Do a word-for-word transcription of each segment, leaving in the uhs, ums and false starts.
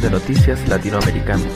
de noticias latinoamericanas.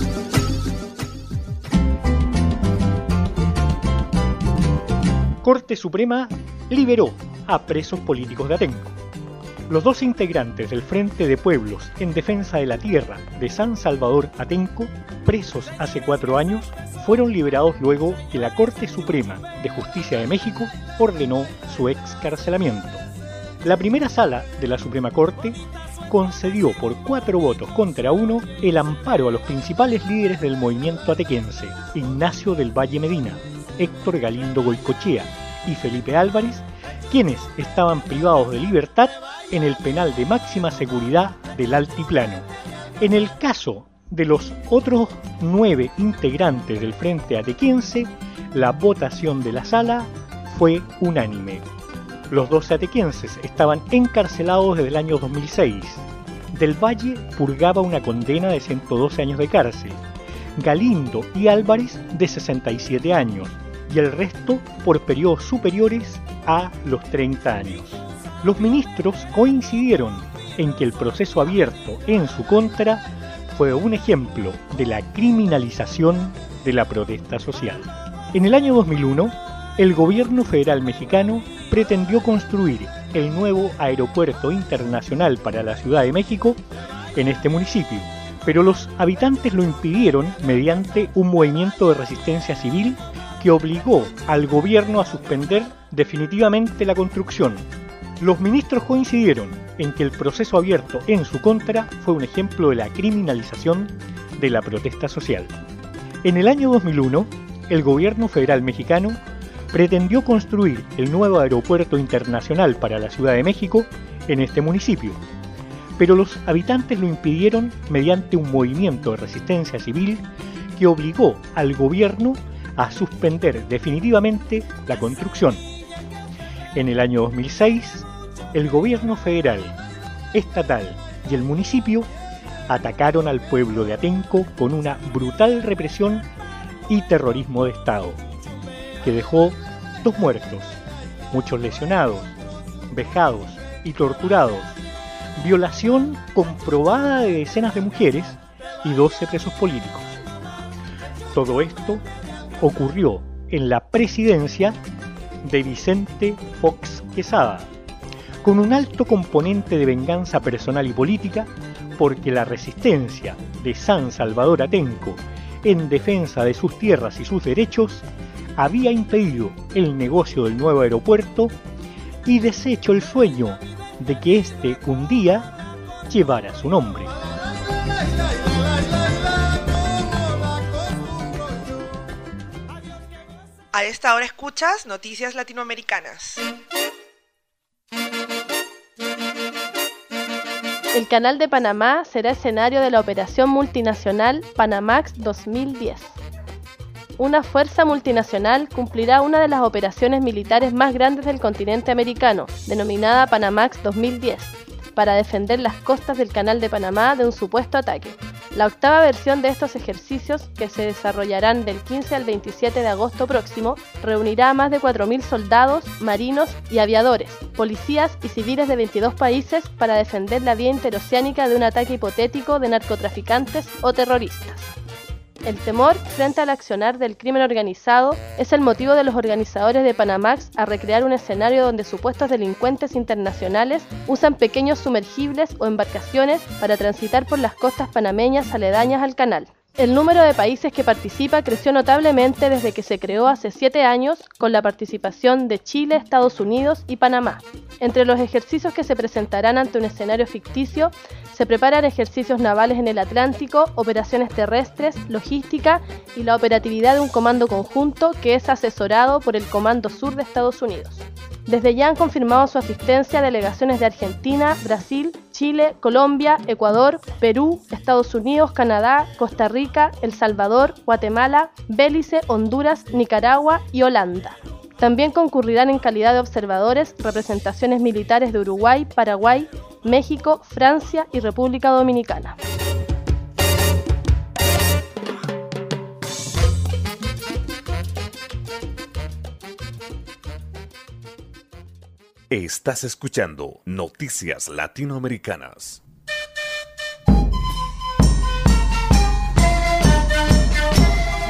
Corte Suprema liberó a presos políticos de Atenco. Los dos integrantes del Frente de Pueblos en Defensa de la Tierra de San Salvador Atenco, presos hace cuatro años, fueron liberados luego que la Corte Suprema de Justicia de México ordenó su excarcelamiento. La primera sala de la Suprema Corte concedió por cuatro votos contra uno el amparo a los principales líderes del movimiento atequense, Ignacio del Valle Medina, Héctor Galindo Goicochea y Felipe Álvarez, quienes estaban privados de libertad en el penal de máxima seguridad del Altiplano. En el caso de los otros nueve integrantes del Frente Atequense, la votación de la sala fue unánime. Los doce atequenses estaban encarcelados desde el año dos mil seis. Del Valle purgaba una condena de ciento doce años de cárcel, Galindo y Álvarez de sesenta y siete años, y el resto por periodos superiores a los treinta años. Los ministros coincidieron en que el proceso abierto en su contra fue un ejemplo de la criminalización de la protesta social. En el año dos mil uno, el gobierno federal mexicano pretendió construir el nuevo aeropuerto internacional para la Ciudad de México en este municipio, pero los habitantes lo impidieron mediante un movimiento de resistencia civil que obligó al gobierno a suspender definitivamente la construcción. Los ministros coincidieron en que el proceso abierto en su contra fue un ejemplo de la criminalización de la protesta social. En el año dos mil uno, el gobierno federal mexicano pretendió construir el nuevo aeropuerto internacional para la Ciudad de México en este municipio, pero los habitantes lo impidieron mediante un movimiento de resistencia civil que obligó al gobierno a suspender definitivamente la construcción. En el año dos mil seis, el gobierno federal, estatal y el municipio atacaron al pueblo de Atenco con una brutal represión y terrorismo de Estado, que dejó dos muertos, muchos lesionados, vejados y torturados, violación comprobada de decenas de mujeres y doce presos políticos. Todo esto ocurrió en la presidencia de Vicente Fox Quesada, con un alto componente de venganza personal y política, porque la resistencia de San Salvador Atenco en defensa de sus tierras y sus derechos había impedido el negocio del nuevo aeropuerto y deshecho el sueño de que éste un día llevara su nombre. A esta hora escuchas Noticias Latinoamericanas. El Canal de Panamá será escenario de la operación multinacional Panamax dos mil diez. Una fuerza multinacional cumplirá una de las operaciones militares más grandes del continente americano, denominada Panamax dos mil diez, para defender las costas del Canal de Panamá de un supuesto ataque. La octava versión de estos ejercicios, que se desarrollarán del quince al veintisiete de agosto próximo, reunirá a más de cuatro mil soldados, marinos y aviadores, policías y civiles de veintidós países para defender la vía interoceánica de un ataque hipotético de narcotraficantes o terroristas. El temor frente al accionar del crimen organizado es el motivo de los organizadores de Panamax a recrear un escenario donde supuestos delincuentes internacionales usan pequeños sumergibles o embarcaciones para transitar por las costas panameñas aledañas al canal. El número de países que participa creció notablemente desde que se creó hace siete años, con la participación de Chile, Estados Unidos y Panamá. Entre los ejercicios que se presentarán ante un escenario ficticio, se preparan ejercicios navales en el Atlántico, operaciones terrestres, logística y la operatividad de un comando conjunto que es asesorado por el Comando Sur de Estados Unidos. Desde ya han confirmado su asistencia delegaciones de Argentina, Brasil, Chile, Colombia, Ecuador, Perú, Estados Unidos, Canadá, Costa Rica, El Salvador, Guatemala, Belice, Honduras, Nicaragua y Holanda. También concurrirán en calidad de observadores representaciones militares de Uruguay, Paraguay, México, Francia y República Dominicana. Estás escuchando Noticias Latinoamericanas.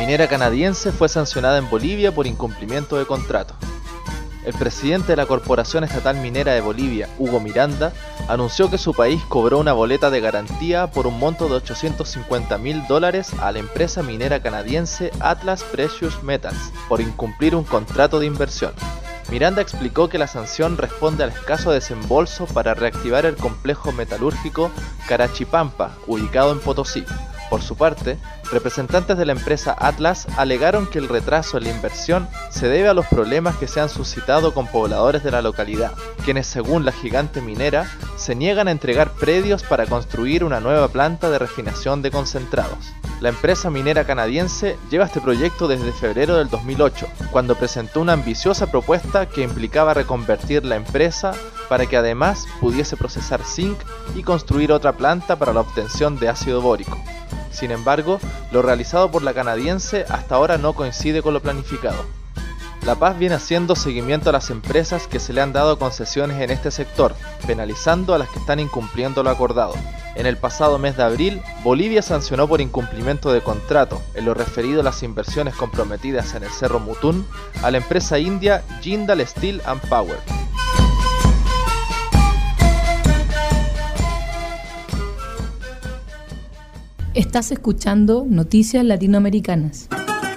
minera canadiense fue sancionada en Bolivia por incumplimiento de contrato. El presidente de la Corporación Estatal Minera de Bolivia, Hugo Miranda, anunció que su país cobró una boleta de garantía por un monto de ochocientos cincuenta mil dólares a la empresa minera canadiense Atlas Precious Metals por incumplir un contrato de inversión. Miranda explicó que la sanción responde al escaso desembolso para reactivar el complejo metalúrgico Carachipampa, ubicado en Potosí. Por su parte, representantes de la empresa Atlas alegaron que el retraso en la inversión se debe a los problemas que se han suscitado con pobladores de la localidad, quienes, según la gigante minera, se niegan a entregar predios para construir una nueva planta de refinación de concentrados. La empresa minera canadiense lleva este proyecto desde febrero del dos mil ocho, cuando presentó una ambiciosa propuesta que implicaba reconvertir la empresa para que además pudiese procesar zinc y construir otra planta para la obtención de ácido bórico. Sin embargo, lo realizado por la canadiense hasta ahora no coincide con lo planificado. La Paz viene haciendo seguimiento a las empresas que se le han dado concesiones en este sector, penalizando a las que están incumpliendo lo acordado. En el pasado mes de abril, Bolivia sancionó por incumplimiento de contrato, en lo referido a las inversiones comprometidas en el Cerro Mutún, a la empresa india Jindal Steel and Power. Estás escuchando Noticias Latinoamericanas.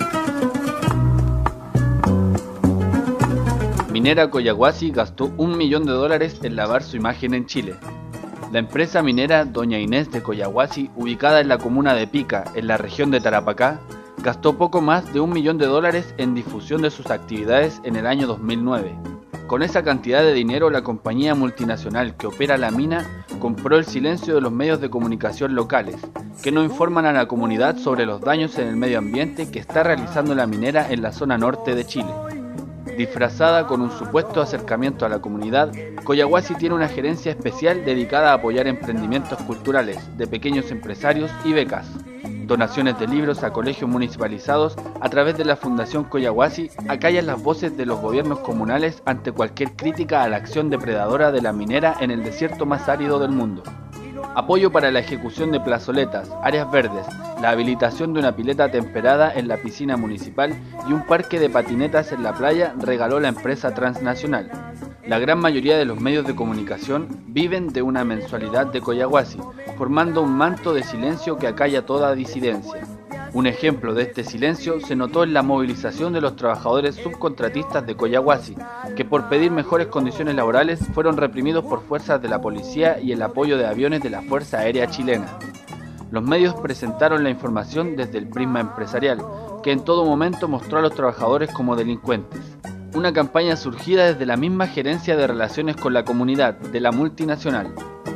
Minera Collahuasi gastó un millón de dólares en lavar su imagen en Chile. La empresa minera Doña Inés de Collahuasi, ubicada en la comuna de Pica, en la región de Tarapacá, gastó poco más de un millón de dólares en difusión de sus actividades en el año dos mil nueve. Con esa cantidad de dinero, la compañía multinacional que opera la mina compró el silencio de los medios de comunicación locales, que no informan a la comunidad sobre los daños en el medio ambiente que está realizando la minera en la zona norte de Chile. Disfrazada con un supuesto acercamiento a la comunidad, Collahuasi tiene una gerencia especial dedicada a apoyar emprendimientos culturales de pequeños empresarios y becas, donaciones de libros a colegios municipalizados. A través de la Fundación Collahuasi acallan las voces de los gobiernos comunales ante cualquier crítica a la acción depredadora de la minera en el desierto más árido del mundo. Apoyo para la ejecución de plazoletas, áreas verdes, la habilitación de una pileta temperada en la piscina municipal y un parque de patinetas en la playa regaló la empresa transnacional. La gran mayoría de los medios de comunicación viven de una mensualidad de Collahuasi, formando un manto de silencio que acalla toda disidencia. Un ejemplo de este silencio se notó en la movilización de los trabajadores subcontratistas de Collahuasi, que por pedir mejores condiciones laborales fueron reprimidos por fuerzas de la policía y el apoyo de aviones de la Fuerza Aérea Chilena. Los medios presentaron la información desde el prisma empresarial, que en todo momento mostró a los trabajadores como delincuentes. Una campaña surgida desde la misma gerencia de relaciones con la comunidad de la multinacional.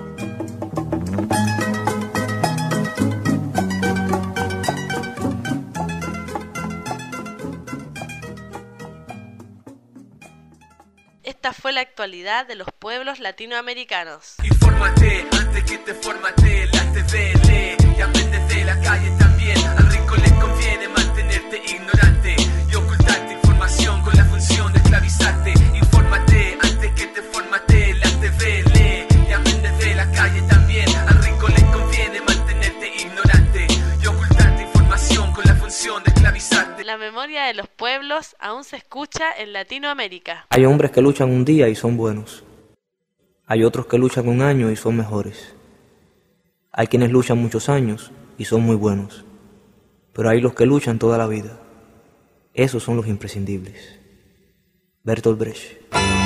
Esta fue la actualidad de los pueblos latinoamericanos. Infórmate antes que te formate, la T V lee y aprendes de la calle también. Al rico le conviene mantenerte ignorante y ocultarte información con la función de esclavizarte. Infórmate antes que te formate, la T V lee y aprendes de la calle también. Al rico le conviene mantenerte ignorante y ocultarte información con la función de esclavizarte. La memoria de los pueblos aún se escucha en Latinoamérica. Hay hombres que luchan un día y son buenos. Hay otros que luchan un año y son mejores. Hay quienes luchan muchos años y son muy buenos. Pero hay los que luchan toda la vida. Esos son los imprescindibles. Bertolt Brecht.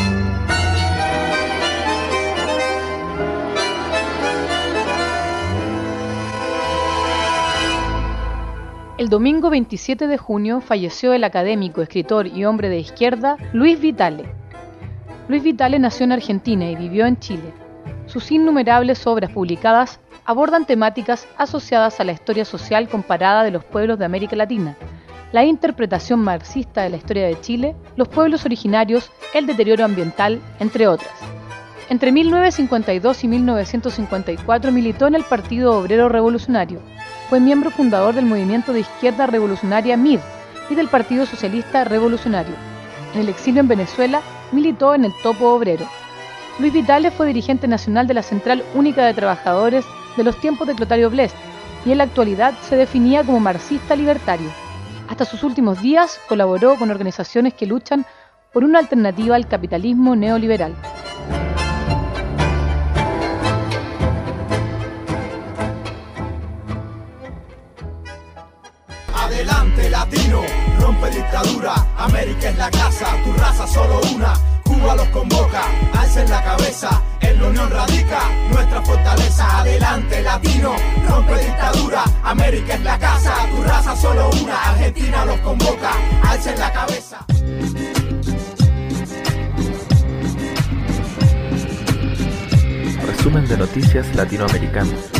El domingo veintisiete de junio falleció el académico, escritor y hombre de izquierda Luis Vitale. Luis Vitale nació en Argentina y vivió en Chile. Sus innumerables obras publicadas abordan temáticas asociadas a la historia social comparada de los pueblos de América Latina, la interpretación marxista de la historia de Chile, los pueblos originarios, el deterioro ambiental, entre otras. Entre mil novecientos cincuenta y dos y mil novecientos cincuenta y cuatro militó en el Partido Obrero Revolucionario. Fue miembro fundador del movimiento de izquierda revolucionaria M I R y del Partido Socialista Revolucionario. En el exilio en Venezuela, militó en el Topo Obrero. Luis Vitale fue dirigente nacional de la Central Única de Trabajadores de los tiempos de Clotario Blest y en la actualidad se definía como marxista libertario. Hasta sus últimos días colaboró con organizaciones que luchan por una alternativa al capitalismo neoliberal. Adelante latino, rompe dictadura, América es la casa, tu raza solo una, Cuba los convoca, alcen la cabeza, en la unión radica nuestra fortaleza. Adelante latino, rompe dictadura, América es la casa, tu raza solo una, Argentina los convoca, alcen la cabeza. Resumen de noticias latinoamericanas.